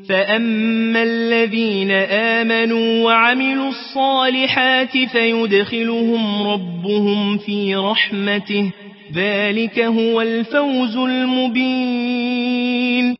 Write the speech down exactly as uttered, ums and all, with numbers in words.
فأما الذين آمنوا وعملوا الصالحات فيدخلهم ربهم في رحمته ذلك هو الفوز المبين